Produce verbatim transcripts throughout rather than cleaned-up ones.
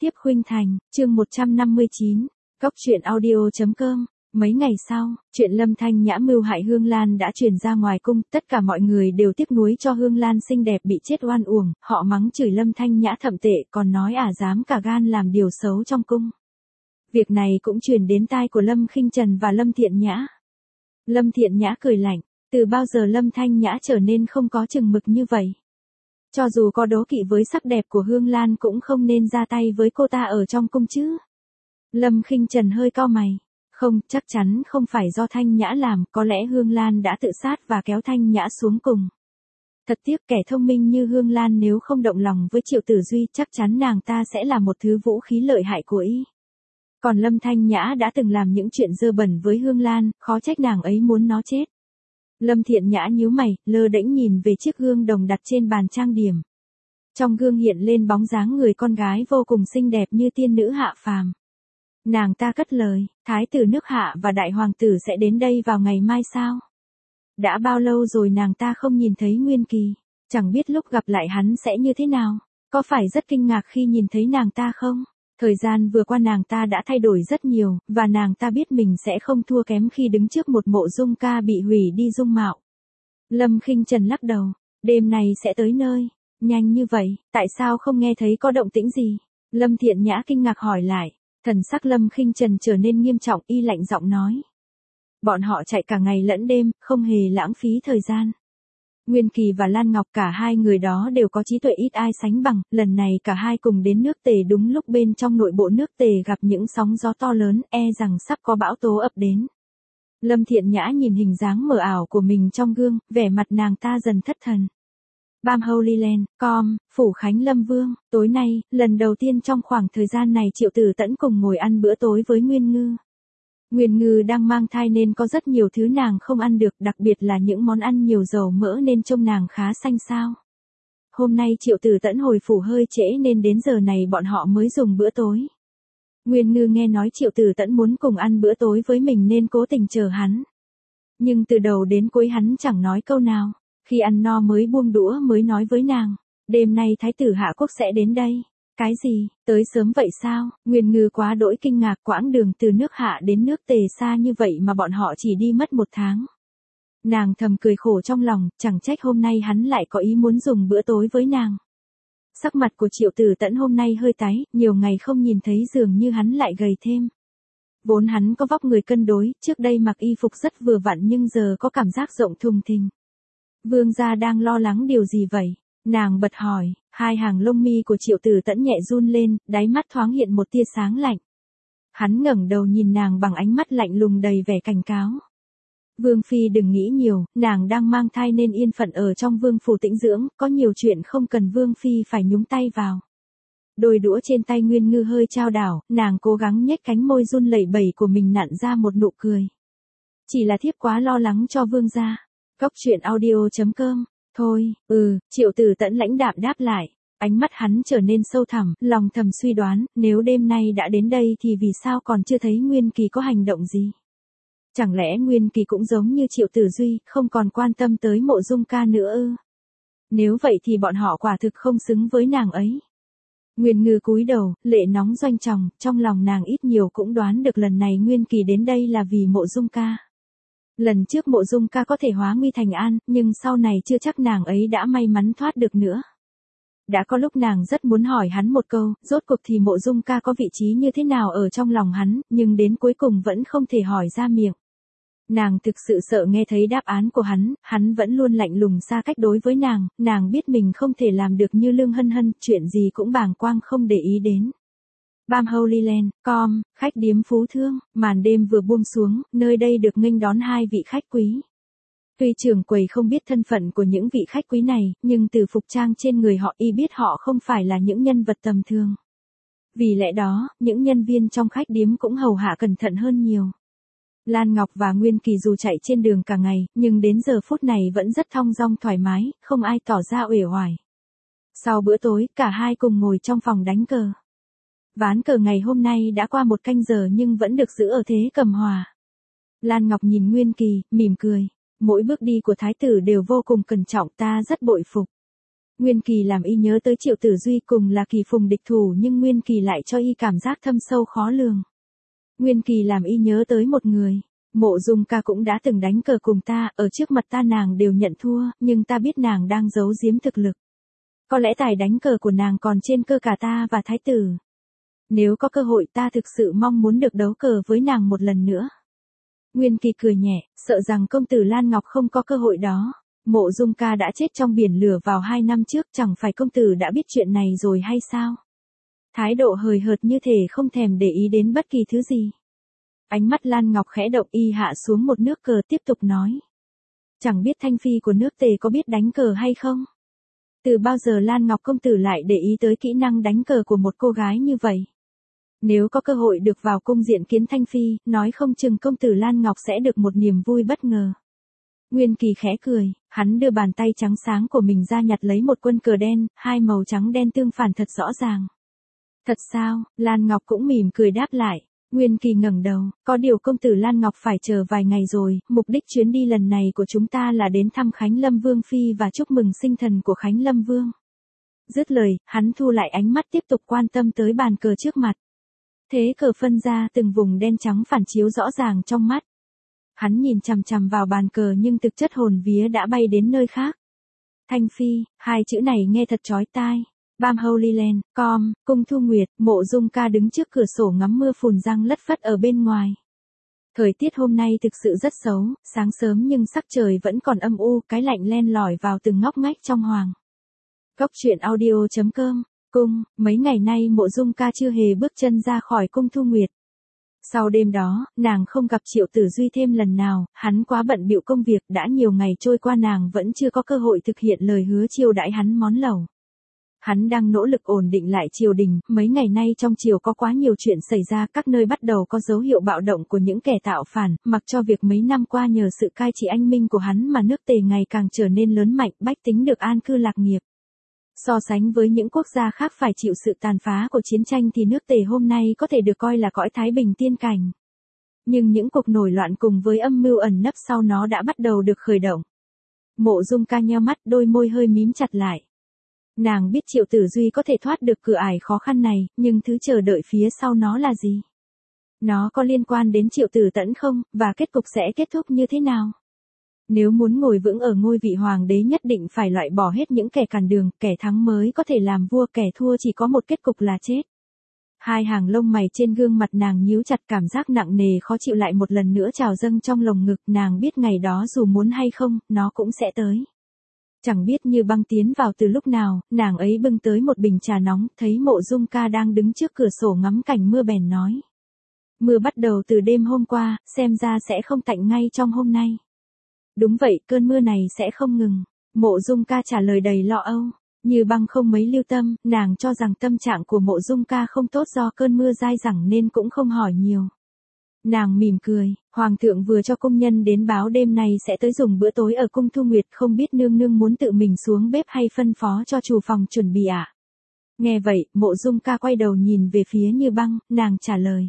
tiếp khuynh thành, chương một trăm năm mươi chín, Cóc truyện audio chấm com. Mấy ngày sau, chuyện Lâm Thanh Nhã mưu hại Hương Lan đã truyền ra ngoài cung, tất cả mọi người đều tiếc nuối cho Hương Lan xinh đẹp bị chết oan uổng, họ mắng chửi Lâm Thanh Nhã thậm tệ, còn nói ả dám cả gan làm điều xấu trong cung. Việc này cũng truyền đến tai của Lâm Khinh Trần và Lâm Thiện Nhã. Lâm Thiện Nhã cười lạnh, từ bao giờ Lâm Thanh Nhã trở nên không có chừng mực như vậy? Cho dù có đố kỵ với sắc đẹp của Hương Lan cũng không nên ra tay với cô ta ở trong cung chứ. Lâm Khinh Trần hơi cau mày. Không, chắc chắn không phải do Thanh Nhã làm, có lẽ Hương Lan đã tự sát và kéo Thanh Nhã xuống cùng. Thật tiếc, kẻ thông minh như Hương Lan nếu không động lòng với Triệu Tử Duy chắc chắn nàng ta sẽ là một thứ vũ khí lợi hại của y. Còn Lâm Thanh Nhã đã từng làm những chuyện dơ bẩn với Hương Lan, khó trách nàng ấy muốn nó chết. Lâm Thiện Nhã nhíu mày, lơ đễnh nhìn về chiếc gương đồng đặt trên bàn trang điểm. Trong gương hiện lên bóng dáng người con gái vô cùng xinh đẹp như tiên nữ hạ phàm. Nàng ta cất lời, thái tử nước Hạ và đại hoàng tử sẽ đến đây vào ngày mai sao? Đã bao lâu rồi nàng ta không nhìn thấy Nguyên Kỳ, chẳng biết lúc gặp lại hắn sẽ như thế nào, có phải rất kinh ngạc khi nhìn thấy nàng ta không? Thời gian vừa qua nàng ta đã thay đổi rất nhiều, và nàng ta biết mình sẽ không thua kém khi đứng trước một mộ dung ca bị hủy đi dung mạo. Lâm Khinh Trần lắc đầu, đêm này sẽ tới nơi, nhanh như vậy, tại sao không nghe thấy có động tĩnh gì? Lâm Thiện Nhã kinh ngạc hỏi lại. Thần sắc Lâm Khinh Trần trở nên nghiêm trọng, y lạnh giọng nói. Bọn họ chạy cả ngày lẫn đêm, không hề lãng phí thời gian. Nguyên Kỳ và Lan Ngọc cả hai người đó đều có trí tuệ ít ai sánh bằng, lần này cả hai cùng đến nước Tề đúng lúc bên trong nội bộ nước Tề gặp những sóng gió to lớn, e rằng sắp có bão tố ập đến. Lâm Thiện Nhã nhìn hình dáng mờ ảo của mình trong gương, vẻ mặt nàng ta dần thất thần. Bam Holy Land, com, Phủ Khánh Lâm Vương, tối nay, lần đầu tiên trong khoảng thời gian này Triệu Tử Tẫn cùng ngồi ăn bữa tối với Nguyên Ngư. Nguyên Ngư đang mang thai nên có rất nhiều thứ nàng không ăn được, đặc biệt là những món ăn nhiều dầu mỡ nên trông nàng khá xanh xao. Hôm nay Triệu Tử Tẫn hồi phủ hơi trễ nên đến giờ này bọn họ mới dùng bữa tối. Nguyên Ngư nghe nói Triệu Tử Tẫn muốn cùng ăn bữa tối với mình nên cố tình chờ hắn. Nhưng từ đầu đến cuối hắn chẳng nói câu nào. Khi ăn no mới buông đũa mới nói với nàng, đêm nay Thái tử Hạ Quốc sẽ đến đây. Cái gì, tới sớm vậy sao? Nguyên Ngư quá đỗi kinh ngạc, quãng đường từ nước Hạ đến nước Tề xa như vậy mà bọn họ chỉ đi mất một tháng. Nàng thầm cười khổ trong lòng, chẳng trách hôm nay hắn lại có ý muốn dùng bữa tối với nàng. Sắc mặt của Triệu Tử Tẫn hôm nay hơi tái, nhiều ngày không nhìn thấy dường như hắn lại gầy thêm. Vốn hắn có vóc người cân đối, trước đây mặc y phục rất vừa vặn nhưng giờ có cảm giác rộng thùng thình. Vương gia đang lo lắng điều gì vậy? Nàng bật hỏi, hai hàng lông mi của Triệu Tử Tẫn nhẹ run lên, đáy mắt thoáng hiện một tia sáng lạnh. Hắn ngẩng đầu nhìn nàng bằng ánh mắt lạnh lùng đầy vẻ cảnh cáo. Vương phi đừng nghĩ nhiều, nàng đang mang thai nên yên phận ở trong vương phủ tĩnh dưỡng, có nhiều chuyện không cần vương phi phải nhúng tay vào. Đôi đũa trên tay Nguyên Ngư hơi chao đảo, nàng cố gắng nhếch cánh môi run lẩy bẩy của mình nặn ra một nụ cười. Chỉ là thiếp quá lo lắng cho vương gia. Cóc truyện audio chấm com. Thôi, ừ, Triệu Tử Tẫn lãnh đạm đáp lại. Ánh mắt hắn trở nên sâu thẳm, lòng thầm suy đoán, nếu đêm nay đã đến đây thì vì sao còn chưa thấy Nguyên Kỳ có hành động gì? Chẳng lẽ Nguyên Kỳ cũng giống như Triệu Tử Duy, không còn quan tâm tới mộ dung ca nữa ư? Nếu vậy thì bọn họ quả thực không xứng với nàng ấy. Nguyên Ngư cúi đầu, lệ nóng doanh tròng, trong lòng nàng ít nhiều cũng đoán được lần này Nguyên Kỳ đến đây là vì mộ dung ca. Lần trước mộ dung ca có thể hóa nguy thành an, nhưng sau này chưa chắc nàng ấy đã may mắn thoát được nữa. Đã có lúc nàng rất muốn hỏi hắn một câu, rốt cuộc thì mộ dung ca có vị trí như thế nào ở trong lòng hắn, nhưng đến cuối cùng vẫn không thể hỏi ra miệng. Nàng thực sự sợ nghe thấy đáp án của hắn, hắn vẫn luôn lạnh lùng xa cách đối với nàng, nàng biết mình không thể làm được như Lương Hân Hân, chuyện gì cũng bàng quang không để ý đến. Bam Holy Land, com, khách điếm Phú Thương, màn đêm vừa buông xuống, nơi đây được nghênh đón hai vị khách quý. Tuy trưởng quầy không biết thân phận của những vị khách quý này, nhưng từ phục trang trên người họ y biết họ không phải là những nhân vật tầm thường. Vì lẽ đó, những nhân viên trong khách điếm cũng hầu hạ cẩn thận hơn nhiều. Lan Ngọc và Nguyên Kỳ dù chạy trên đường cả ngày, nhưng đến giờ phút này vẫn rất thong dong thoải mái, không ai tỏ ra uể oải. Sau bữa tối, cả hai cùng ngồi trong phòng đánh cờ. Ván cờ ngày hôm nay đã qua một canh giờ nhưng vẫn được giữ ở thế cầm hòa. Lan Ngọc nhìn Nguyên Kỳ, mỉm cười. Mỗi bước đi của thái tử đều vô cùng cẩn trọng, ta rất bội phục. Nguyên Kỳ làm y nhớ tới Triệu Tử Duy cùng là Kỳ Phùng địch thủ nhưng Nguyên Kỳ lại cho y cảm giác thâm sâu khó lường. Nguyên Kỳ làm y nhớ tới một người. Mộ Dung Ca cũng đã từng đánh cờ cùng ta, ở trước mặt ta nàng đều nhận thua, nhưng ta biết nàng đang giấu giếm thực lực. Có lẽ tài đánh cờ của nàng còn trên cơ cả ta và thái tử. Nếu có cơ hội ta thực sự mong muốn được đấu cờ với nàng một lần nữa. Nguyên Kỳ cười nhẹ, sợ rằng công tử Lan Ngọc không có cơ hội đó. Mộ Dung Ca đã chết trong biển lửa vào hai năm trước, chẳng phải công tử đã biết chuyện này rồi hay sao? Thái độ hời hợt như thể không thèm để ý đến bất kỳ thứ gì. Ánh mắt Lan Ngọc khẽ động, y hạ xuống một nước cờ tiếp tục nói. Chẳng biết Thanh Phi của nước Tề có biết đánh cờ hay không? Từ bao giờ Lan Ngọc công tử lại để ý tới kỹ năng đánh cờ của một cô gái như vậy? Nếu có cơ hội được vào cung diện kiến Thanh Phi, nói không chừng công tử Lan Ngọc sẽ được một niềm vui bất ngờ. Nguyên Kỳ khẽ cười, hắn đưa bàn tay trắng sáng của mình ra nhặt lấy một quân cờ đen, hai màu trắng đen tương phản thật rõ ràng. Thật sao? Lan Ngọc cũng mỉm cười đáp lại. Nguyên Kỳ ngẩng đầu, có điều công tử Lan Ngọc phải chờ vài ngày rồi, mục đích chuyến đi lần này của chúng ta là đến thăm Khánh Lâm Vương Phi và chúc mừng sinh thần của Khánh Lâm Vương. Dứt lời, hắn thu lại ánh mắt tiếp tục quan tâm tới bàn cờ trước mặt. Thế cờ phân ra từng vùng đen trắng phản chiếu rõ ràng trong mắt. Hắn nhìn chằm chằm vào bàn cờ nhưng thực chất hồn vía đã bay đến nơi khác. Thanh Phi, hai chữ này nghe thật chói tai. Bam Holy Land, com, cung Thu Nguyệt, Mộ Dung Ca đứng trước cửa sổ ngắm mưa phùn răng lất phất ở bên ngoài. Thời tiết hôm nay thực sự rất xấu, sáng sớm nhưng sắc trời vẫn còn âm u, cái lạnh len lỏi vào từng ngóc ngách trong hoàng. Góc truyện audio chấm com, cung, mấy ngày nay Mộ Dung Ca chưa hề bước chân ra khỏi cung Thu Nguyệt. Sau đêm đó, nàng không gặp Triệu Tử Duy thêm lần nào, hắn quá bận bịu công việc, đã nhiều ngày trôi qua nàng vẫn chưa có cơ hội thực hiện lời hứa chiêu đãi hắn món lẩu. Hắn đang nỗ lực ổn định lại triều đình, mấy ngày nay trong triều có quá nhiều chuyện xảy ra, các nơi bắt đầu có dấu hiệu bạo động của những kẻ tạo phản, mặc cho việc mấy năm qua nhờ sự cai trị anh minh của hắn mà nước Tề ngày càng trở nên lớn mạnh, bách tính được an cư lạc nghiệp. So sánh với những quốc gia khác phải chịu sự tàn phá của chiến tranh thì nước Tề hôm nay có thể được coi là cõi thái bình tiên cảnh. Nhưng những cuộc nổi loạn cùng với âm mưu ẩn nấp sau nó đã bắt đầu được khởi động. Mộ Dung Ca nheo mắt, đôi môi hơi mím chặt lại. Nàng biết Triệu Tử Duy có thể thoát được cửa ải khó khăn này, nhưng thứ chờ đợi phía sau nó là gì? Nó có liên quan đến Triệu Tử Tẫn không, và kết cục sẽ kết thúc như thế nào? Nếu muốn ngồi vững ở ngôi vị hoàng đế nhất định phải loại bỏ hết những kẻ cản đường, kẻ thắng mới có thể làm vua, kẻ thua chỉ có một kết cục là chết. Hai hàng lông mày trên gương mặt nàng nhíu chặt, cảm giác nặng nề khó chịu lại một lần nữa trào dâng trong lồng ngực, nàng biết ngày đó dù muốn hay không, nó cũng sẽ tới. Chẳng biết Như Băng tiến vào từ lúc nào, nàng ấy bưng tới một bình trà nóng, thấy Mộ Dung Ca đang đứng trước cửa sổ ngắm cảnh mưa bèn nói. Mưa bắt đầu từ đêm hôm qua, xem ra sẽ không tạnh ngay trong hôm nay. Đúng vậy, cơn mưa này sẽ không ngừng. Mộ Dung Ca trả lời đầy lo âu. Như Băng không mấy lưu tâm, nàng cho rằng tâm trạng của Mộ Dung Ca không tốt do cơn mưa dai dẳng nên cũng không hỏi nhiều. Nàng mỉm cười, Hoàng thượng vừa cho công nhân đến báo đêm nay sẽ tới dùng bữa tối ở cung Thu Nguyệt, không biết nương nương muốn tự mình xuống bếp hay phân phó cho chủ phòng chuẩn bị ạ? À? Nghe vậy, Mộ Dung Ca quay đầu nhìn về phía Như Băng, nàng trả lời.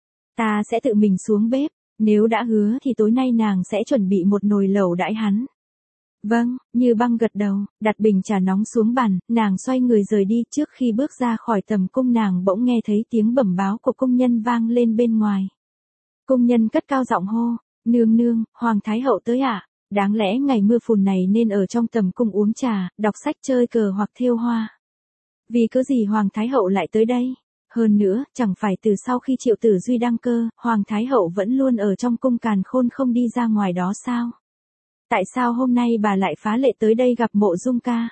Ta sẽ tự mình xuống bếp, nếu đã hứa thì tối nay nàng sẽ chuẩn bị một nồi lẩu đãi hắn. Vâng, Như Băng gật đầu, đặt bình trà nóng xuống bàn, nàng xoay người rời đi, trước khi bước ra khỏi tầm cung nàng bỗng nghe thấy tiếng bẩm báo của công nhân vang lên bên ngoài. Công nhân cất cao giọng hô, nương nương, Hoàng Thái Hậu tới ạ, à? Đáng lẽ ngày mưa phùn này nên ở trong tầm cung uống trà, đọc sách chơi cờ hoặc thêu hoa. Vì cớ gì Hoàng Thái Hậu lại tới đây? Hơn nữa, chẳng phải từ sau khi Triệu Tử Duy đăng cơ, Hoàng Thái Hậu vẫn luôn ở trong cung càn khôn không đi ra ngoài đó sao? Tại sao hôm nay bà lại phá lệ tới đây gặp Mộ Dung Ca?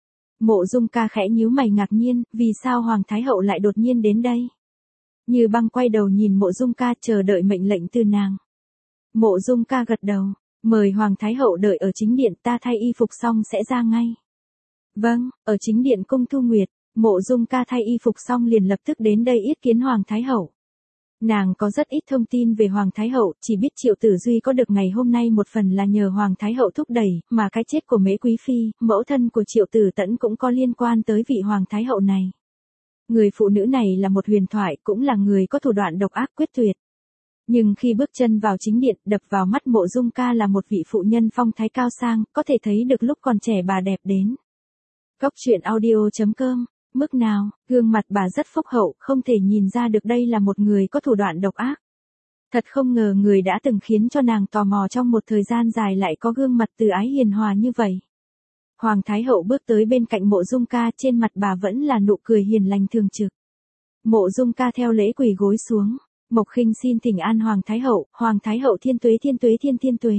Mộ Dung Ca khẽ nhíu mày ngạc nhiên, vì sao Hoàng Thái Hậu lại đột nhiên đến đây? Như Băng quay đầu nhìn Mộ Dung Ca chờ đợi mệnh lệnh từ nàng. Mộ Dung Ca gật đầu, mời Hoàng Thái Hậu đợi ở chính điện, ta thay y phục xong sẽ ra ngay. Vâng, ở chính điện cung Thu Nguyệt, Mộ Dung Ca thay y phục xong liền lập tức đến đây yết kiến Hoàng Thái Hậu. Nàng có rất ít thông tin về Hoàng Thái Hậu, chỉ biết Triệu Tử Duy có được ngày hôm nay một phần là nhờ Hoàng Thái Hậu thúc đẩy, mà cái chết của Mễ Quý Phi, mẫu thân của Triệu Tử Tẫn cũng có liên quan tới vị Hoàng Thái Hậu này. Người phụ nữ này là một huyền thoại, cũng là người có thủ đoạn độc ác quyết tuyệt. Nhưng khi bước chân vào chính điện, đập vào mắt Mộ Dung Ca là một vị phụ nhân phong thái cao sang, có thể thấy được lúc còn trẻ bà đẹp đến. Cóc truyện audio chấm com, mức nào, gương mặt bà rất phúc hậu, không thể nhìn ra được đây là một người có thủ đoạn độc ác. Thật không ngờ người đã từng khiến cho nàng tò mò trong một thời gian dài lại có gương mặt từ ái hiền hòa như vậy. Hoàng Thái Hậu bước tới bên cạnh Mộ Dung Ca, trên mặt bà vẫn là nụ cười hiền lành thường trực. Mộ Dung Ca theo lễ quỳ gối xuống, Mộc Khinh xin thỉnh an Hoàng Thái Hậu, Hoàng Thái Hậu thiên tuế thiên tuế thiên thiên tuế.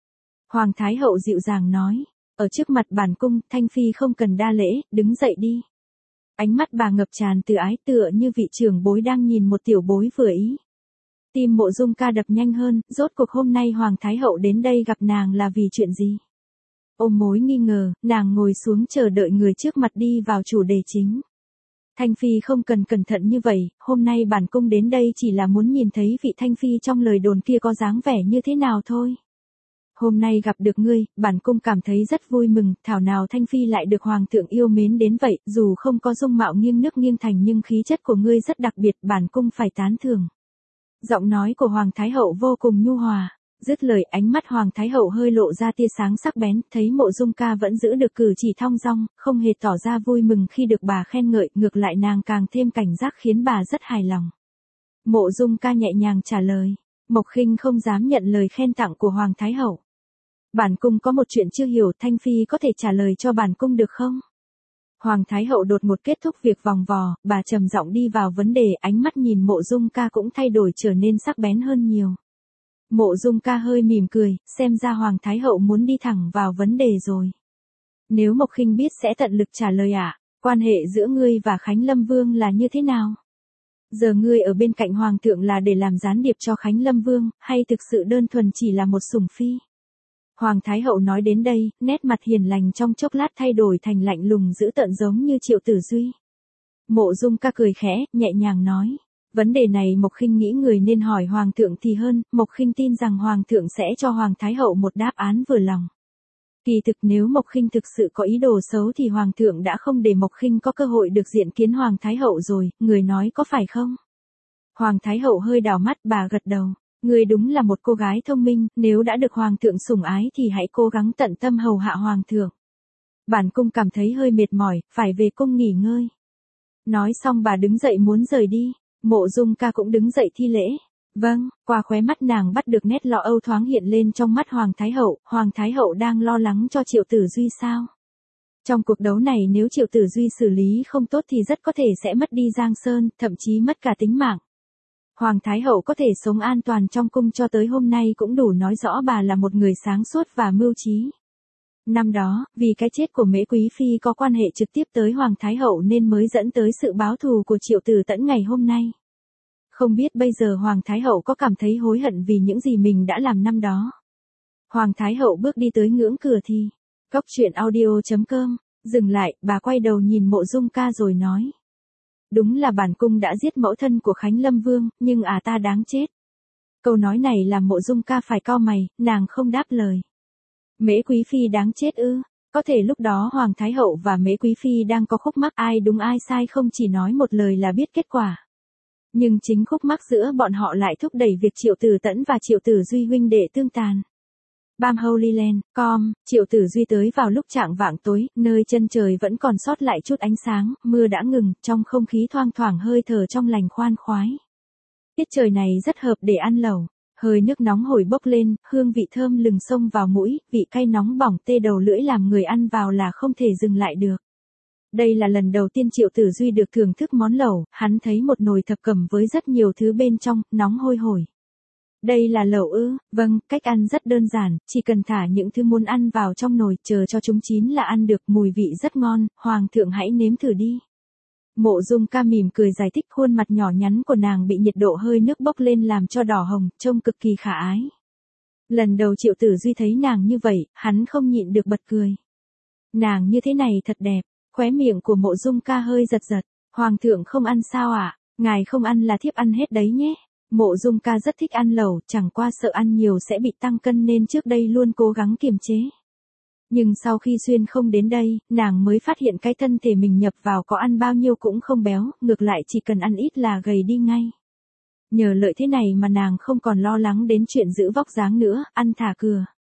Hoàng Thái Hậu dịu dàng nói, ở trước mặt bản cung, Thanh Phi không cần đa lễ, đứng dậy đi. Ánh mắt bà ngập tràn từ ái, tựa như vị trưởng bối đang nhìn một tiểu bối vừa ý. Tim Mộ Dung Ca đập nhanh hơn, rốt cuộc hôm nay Hoàng Thái Hậu đến đây gặp nàng là vì chuyện gì? Ôm mối nghi ngờ, nàng ngồi xuống chờ đợi người trước mặt đi vào chủ đề chính. Thanh Phi không cần cẩn thận như vậy, hôm nay bản cung đến đây chỉ là muốn nhìn thấy vị Thanh Phi trong lời đồn kia có dáng vẻ như thế nào thôi. Hôm nay gặp được ngươi, bản cung cảm thấy rất vui mừng, thảo nào Thanh Phi lại được Hoàng thượng yêu mến đến vậy, dù không có dung mạo nghiêng nước nghiêng thành nhưng khí chất của ngươi rất đặc biệt, bản cung phải tán thưởng. Giọng nói của Hoàng Thái Hậu vô cùng nhu hòa. Dứt lời, ánh mắt Hoàng Thái Hậu hơi lộ ra tia sáng sắc bén, thấy Mộ Dung Ca vẫn giữ được cử chỉ thong dong, không hề tỏ ra vui mừng khi được bà khen ngợi, ngược lại nàng càng thêm cảnh giác khiến bà rất hài lòng. Mộ Dung Ca nhẹ nhàng trả lời, Mộc Khinh không dám nhận lời khen tặng của Hoàng Thái Hậu. Bản cung có một chuyện chưa hiểu, Thanh Phi có thể trả lời cho bản cung được không? Hoàng Thái Hậu đột ngột kết thúc việc vòng vò, bà trầm giọng đi vào vấn đề, ánh mắt nhìn Mộ Dung Ca cũng thay đổi trở nên sắc bén hơn nhiều. Mộ Dung Ca hơi mỉm cười, xem ra Hoàng Thái Hậu muốn đi thẳng vào vấn đề rồi. Nếu Mộc Khinh biết sẽ tận lực trả lời ạ, à, quan hệ giữa ngươi và Khánh Lâm Vương là như thế nào? Giờ ngươi ở bên cạnh Hoàng thượng là để làm gián điệp cho Khánh Lâm Vương, hay thực sự đơn thuần chỉ là một sủng phi? Hoàng Thái Hậu nói đến đây, nét mặt hiền lành trong chốc lát thay đổi thành lạnh lùng dữ tợn giống như Triệu Tử Duy. Mộ Dung Ca cười khẽ, nhẹ nhàng nói. Vấn đề này Mộc Khinh nghĩ người nên hỏi Hoàng thượng thì hơn, Mộc Khinh tin rằng Hoàng thượng sẽ cho Hoàng Thái Hậu một đáp án vừa lòng. Kỳ thực nếu Mộc Khinh thực sự có ý đồ xấu thì Hoàng thượng đã không để Mộc Khinh có cơ hội được diện kiến Hoàng Thái Hậu rồi, người nói có phải không? Hoàng Thái Hậu hơi đảo mắt, bà gật đầu. Người đúng là một cô gái thông minh, nếu đã được Hoàng thượng sủng ái thì hãy cố gắng tận tâm hầu hạ Hoàng thượng. Bản cung cảm thấy hơi mệt mỏi, phải về cung nghỉ ngơi. Nói xong bà đứng dậy muốn rời đi. Mộ Dung Ca cũng đứng dậy thi lễ. Vâng, qua khóe mắt nàng bắt được nét lo âu thoáng hiện lên trong mắt Hoàng Thái Hậu. Hoàng Thái Hậu đang lo lắng cho Triệu Tử Duy sao? Trong cuộc đấu này nếu Triệu Tử Duy xử lý không tốt thì rất có thể sẽ mất đi Giang Sơn, thậm chí mất cả tính mạng. Hoàng Thái Hậu có thể sống an toàn trong cung cho tới hôm nay cũng đủ nói rõ bà là một người sáng suốt và mưu trí. Năm đó, vì cái chết của Mễ Quý Phi có quan hệ trực tiếp tới Hoàng Thái Hậu nên mới dẫn tới sự báo thù của Triệu Tử Tẫn ngày hôm nay. Không biết bây giờ Hoàng Thái Hậu có cảm thấy hối hận vì những gì mình đã làm năm đó. Hoàng Thái Hậu bước đi tới ngưỡng cửa thì, Cóc truyện audio chấm com, dừng lại, bà quay đầu nhìn Mộ Dung Ca rồi nói. Đúng là bản cung đã giết mẫu thân của Khánh Lâm Vương, nhưng à ta đáng chết. Câu nói này làm Mộ Dung Ca phải cau mày, nàng không đáp lời. Mễ Quý Phi đáng chết ư? Có thể lúc đó Hoàng Thái Hậu và Mễ Quý Phi đang có khúc mắc ai đúng ai sai không chỉ nói một lời là biết kết quả. Nhưng chính khúc mắc giữa bọn họ lại thúc đẩy việc Triệu Tử Tẫn và Triệu Tử Duy huynh đệ tương tàn. Bam Holy Land, com, Triệu Tử Duy tới vào lúc chạng vạng tối, nơi chân trời vẫn còn sót lại chút ánh sáng, mưa đã ngừng, trong không khí thoang thoảng hơi thở trong lành khoan khoái. Tiết trời này rất hợp để ăn lẩu. Hơi nước nóng hổi bốc lên, hương vị thơm lừng xông vào mũi, vị cay nóng bỏng tê đầu lưỡi làm người ăn vào là không thể dừng lại được. Đây là lần đầu tiên Triệu Tử Duy được thưởng thức món lẩu, hắn thấy một nồi thập cẩm với rất nhiều thứ bên trong, nóng hôi hổi. Đây là lẩu ư? Vâng, cách ăn rất đơn giản, chỉ cần thả những thứ muốn ăn vào trong nồi, chờ cho chúng chín là ăn được, mùi vị rất ngon, Hoàng thượng hãy nếm thử đi. Mộ Dung Ca mỉm cười giải thích, khuôn mặt nhỏ nhắn của nàng bị nhiệt độ hơi nước bốc lên làm cho đỏ hồng, trông cực kỳ khả ái. Lần đầu Triệu Tử Duy thấy nàng như vậy, hắn không nhịn được bật cười. Nàng như thế này thật đẹp, khóe miệng của Mộ Dung Ca hơi giật giật. Hoàng thượng không ăn sao ạ? À? Ngài không ăn là thiếp ăn hết đấy nhé. Mộ Dung Ca rất thích ăn lẩu, chẳng qua sợ ăn nhiều sẽ bị tăng cân nên trước đây luôn cố gắng kiềm chế. Nhưng sau khi xuyên không đến đây, nàng mới phát hiện cái thân thể mình nhập vào có ăn bao nhiêu cũng không béo, ngược lại chỉ cần ăn ít là gầy đi ngay. Nhờ lợi thế này mà nàng không còn lo lắng đến chuyện giữ vóc dáng nữa, ăn thả cửa.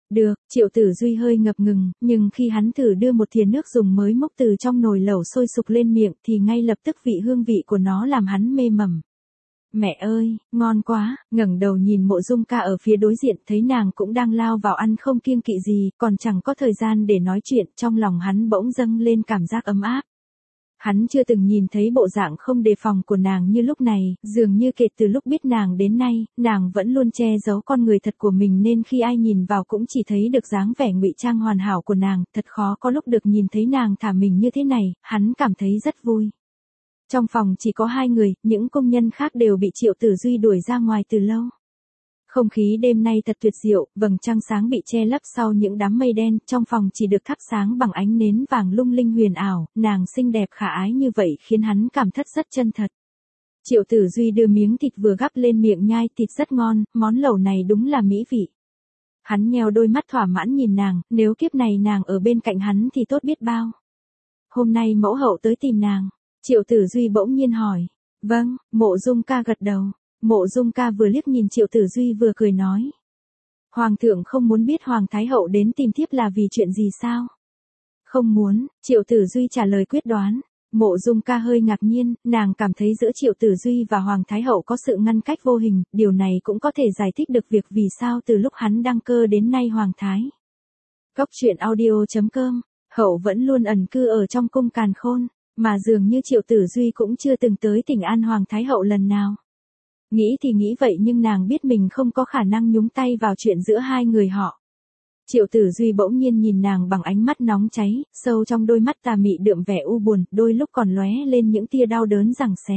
Được, Triệu Tử Duy hơi ngập ngừng, nhưng khi hắn thử đưa một thìa nước dùng mới múc từ trong nồi lẩu sôi sục lên miệng thì ngay lập tức vị hương vị của nó làm hắn mê mẩn. Mẹ ơi, ngon quá, ngẩng đầu nhìn Mộ Dung Ca ở phía đối diện, thấy nàng cũng đang lao vào ăn không kiêng kỵ gì, còn chẳng có thời gian để nói chuyện, trong lòng hắn bỗng dâng lên cảm giác ấm áp. Hắn chưa từng nhìn thấy bộ dạng không đề phòng của nàng như lúc này, dường như kể từ lúc biết nàng đến nay, nàng vẫn luôn che giấu con người thật của mình nên khi ai nhìn vào cũng chỉ thấy được dáng vẻ ngụy trang hoàn hảo của nàng, thật khó có lúc được nhìn thấy nàng thả mình như thế này, hắn cảm thấy rất vui. Trong phòng chỉ có hai người, những công nhân khác đều bị Triệu Tử Duy đuổi ra ngoài từ lâu. Không khí đêm nay thật tuyệt diệu, vầng trăng sáng bị che lấp sau những đám mây đen, trong phòng chỉ được thắp sáng bằng ánh nến vàng lung linh huyền ảo, nàng xinh đẹp khả ái như vậy khiến hắn cảm thất rất chân thật. Triệu Tử Duy đưa miếng thịt vừa gắp lên miệng nhai, thịt rất ngon, món lẩu này đúng là mỹ vị. Hắn nheo đôi mắt thỏa mãn nhìn nàng, nếu kiếp này nàng ở bên cạnh hắn thì tốt biết bao. Hôm nay mẫu hậu tới tìm nàng. Triệu Tử Duy bỗng nhiên hỏi. Vâng, Mộ Dung Ca gật đầu. Mộ Dung Ca vừa liếc nhìn Triệu Tử Duy vừa cười nói. Hoàng thượng không muốn biết Hoàng Thái Hậu đến tìm thiếp là vì chuyện gì sao? Không muốn, Triệu Tử Duy trả lời quyết đoán. Mộ Dung Ca hơi ngạc nhiên, nàng cảm thấy giữa Triệu Tử Duy và Hoàng Thái Hậu có sự ngăn cách vô hình, điều này cũng có thể giải thích được việc vì sao từ lúc hắn đăng cơ đến nay Hoàng Thái. Cốc truyện audio chấm com, Hậu vẫn luôn ẩn cư ở trong cung Càn Khôn, mà dường như Triệu Tử Duy cũng chưa từng tới thỉnh an Hoàng Thái Hậu lần nào. Nghĩ thì nghĩ vậy nhưng nàng biết mình không có khả năng nhúng tay vào chuyện giữa hai người họ. Triệu Tử Duy bỗng nhiên nhìn nàng bằng ánh mắt nóng cháy, sâu trong đôi mắt tà mị đượm vẻ u buồn, đôi lúc còn lóe lên những tia đau đớn giằng xé.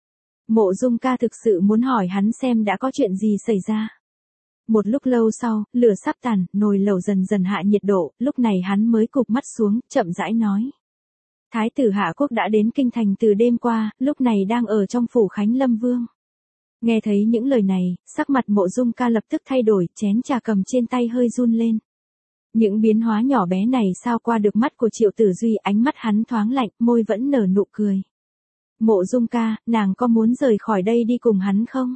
Mộ Dung Ca thực sự muốn hỏi hắn xem đã có chuyện gì xảy ra. Một lúc lâu sau, lửa sắp tàn, nồi lẩu dần dần hạ nhiệt độ, lúc này hắn mới cụp mắt xuống, chậm rãi nói. Thái tử Hạ Quốc đã đến kinh thành từ đêm qua, lúc này đang ở trong phủ Khánh Lâm Vương. Nghe thấy những lời này, sắc mặt Mộ Dung Ca lập tức thay đổi, chén trà cầm trên tay hơi run lên. Những biến hóa nhỏ bé này sao qua được mắt của Triệu Tử Duy, ánh mắt hắn thoáng lạnh, môi vẫn nở nụ cười. Mộ Dung Ca, nàng có muốn rời khỏi đây đi cùng hắn không?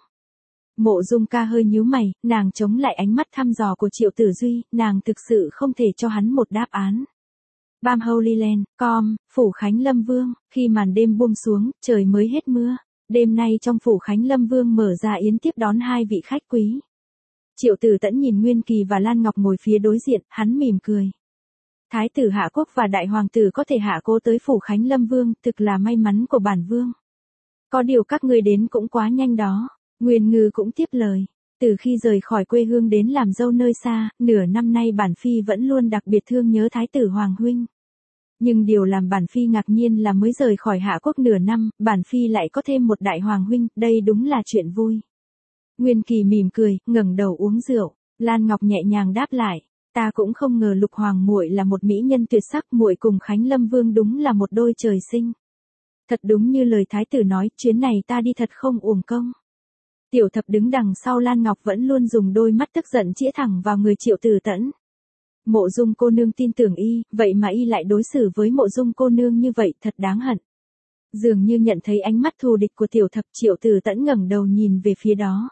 Mộ Dung Ca hơi nhíu mày, nàng chống lại ánh mắt thăm dò của Triệu Tử Duy, nàng thực sự không thể cho hắn một đáp án. Bam Holy Land, com, phủ Khánh Lâm Vương, khi màn đêm buông xuống, trời mới hết mưa. Đêm nay trong phủ Khánh Lâm Vương mở ra yến tiếp đón hai vị khách quý. Triệu Tử Tẫn nhìn Nguyên Kỳ và Lan Ngọc ngồi phía đối diện, hắn mỉm cười. Thái tử Hạ Quốc và đại hoàng tử có thể hạ cố tới phủ Khánh Lâm Vương, thực là may mắn của bản vương. Có điều các ngươi đến cũng quá nhanh đó. Nguyên Ngư cũng tiếp lời. Từ khi rời khỏi quê hương đến làm dâu nơi xa, nửa năm nay bản phi vẫn luôn đặc biệt thương nhớ Thái tử Hoàng huynh. Nhưng điều làm bản phi ngạc nhiên là mới rời khỏi Hạ Quốc nửa năm, bản phi lại có thêm một đại hoàng huynh, đây đúng là chuyện vui. Nguyên Kỳ mỉm cười, ngẩng đầu uống rượu. Lan Ngọc nhẹ nhàng đáp lại, ta cũng không ngờ Lục Hoàng muội là một mỹ nhân tuyệt sắc, muội cùng Khánh Lâm Vương đúng là một đôi trời sinh. Thật đúng như lời thái tử nói, chuyến này ta đi thật không uổng công. Tiểu Thập đứng đằng sau Lan Ngọc vẫn luôn dùng đôi mắt tức giận chĩa thẳng vào người Triệu Tử Tẫn. Mộ Dung cô nương tin tưởng y, vậy mà y lại đối xử với Mộ Dung cô nương như vậy, thật đáng hận. Dường như nhận thấy ánh mắt thù địch của Tiểu Thập, Triệu Tử Tẫn ngẩng đầu nhìn về phía đó.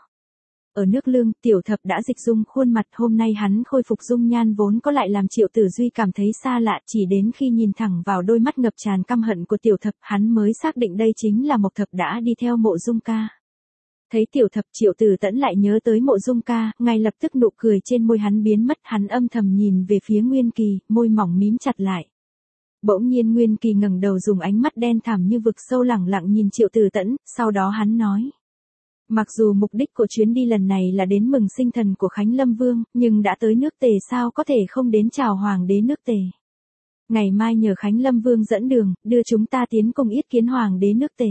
Ở nước Lương, Tiểu Thập đã dịch dung khuôn mặt, hôm nay hắn khôi phục dung nhan vốn có lại làm Triệu Tử Duy cảm thấy xa lạ, chỉ đến khi nhìn thẳng vào đôi mắt ngập tràn căm hận của Tiểu Thập, hắn mới xác định đây chính là Mộc Thập đã đi theo Mộ Dung ca. Thấy Tiểu Thập, Triệu Tử Tẫn lại nhớ tới Mộ Dung ca, ngay lập tức nụ cười trên môi hắn biến mất, hắn âm thầm nhìn về phía Nguyên Kỳ, môi mỏng mím chặt lại. Bỗng nhiên Nguyên Kỳ ngẩng đầu dùng ánh mắt đen thẳm như vực sâu lẳng lặng nhìn Triệu Tử Tẫn, sau đó hắn nói. Mặc dù mục đích của chuyến đi lần này là đến mừng sinh thần của Khánh Lâm Vương, nhưng đã tới nước Tề sao có thể không đến chào Hoàng đế nước Tề. Ngày mai nhờ Khánh Lâm Vương dẫn đường, đưa chúng ta tiến cùng yết kiến Hoàng đế nước Tề.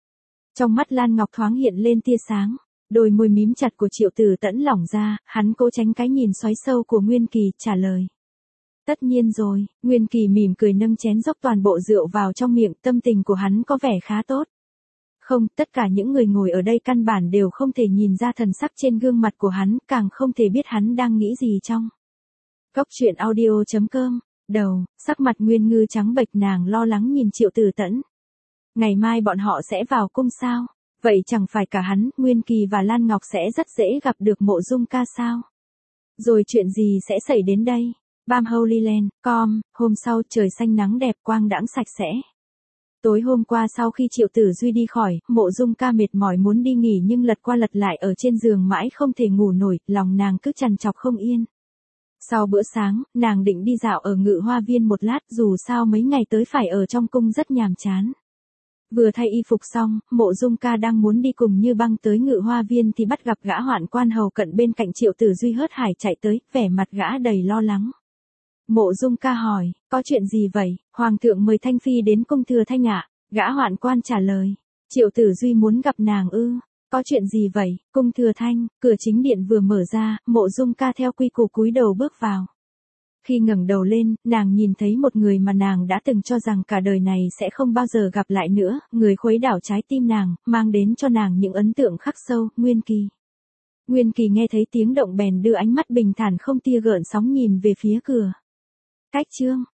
Trong mắt Lan Ngọc thoáng hiện lên tia sáng, đôi môi mím chặt của Triệu Tử Tẫn lỏng ra, hắn cố tránh cái nhìn xoáy sâu của Nguyên Kỳ, trả lời. Tất nhiên rồi, Nguyên Kỳ mỉm cười nâng chén dốc toàn bộ rượu vào trong miệng, tâm tình của hắn có vẻ khá tốt. Không, tất cả những người ngồi ở đây căn bản đều không thể nhìn ra thần sắc trên gương mặt của hắn, càng không thể biết hắn đang nghĩ gì trong. Cốc truyện audio chấm com, đầu, sắc mặt Nguyên Ngư trắng bệch, nàng lo lắng nhìn Triệu Tử Tẫn. Ngày mai bọn họ sẽ vào cung sao? Vậy chẳng phải cả hắn, Nguyên Kỳ và Lan Ngọc sẽ rất dễ gặp được Mộ Dung ca sao? Rồi chuyện gì sẽ xảy đến đây? Bam Holy Land, com, hôm sau trời xanh nắng đẹp quang đãng sạch sẽ. Tối hôm qua sau khi Triệu Tử Duy đi khỏi, Mộ Dung Ca mệt mỏi muốn đi nghỉ nhưng lật qua lật lại ở trên giường mãi không thể ngủ nổi, lòng nàng cứ trằn trọc không yên. Sau bữa sáng, nàng định đi dạo ở Ngự Hoa Viên một lát, dù sao mấy ngày tới phải ở trong cung rất nhàm chán. Vừa thay y phục xong, Mộ Dung Ca đang muốn đi cùng Như Băng tới Ngự Hoa Viên thì bắt gặp gã hoạn quan hầu cận bên cạnh Triệu Tử Duy hớt hải chạy tới, vẻ mặt gã đầy lo lắng. Mộ Dung Ca hỏi, có chuyện gì vậy? Hoàng thượng mời Thanh Phi đến cung thừa Thanh ạ. Gã hoạn quan trả lời. Triệu Tử Duy muốn gặp nàng ư? Có chuyện gì vậy? Cung thừa Thanh, cửa chính điện vừa mở ra, Mộ Dung Ca theo quy củ cúi đầu bước vào. Khi ngẩng đầu lên, nàng nhìn thấy một người mà nàng đã từng cho rằng cả đời này sẽ không bao giờ gặp lại nữa, người khuấy đảo trái tim nàng, mang đến cho nàng những ấn tượng khắc sâu, Nguyên Kỳ. Nguyên Kỳ nghe thấy tiếng động bèn đưa ánh mắt bình thản không tia gợn sóng nhìn về phía cửa. Cách chương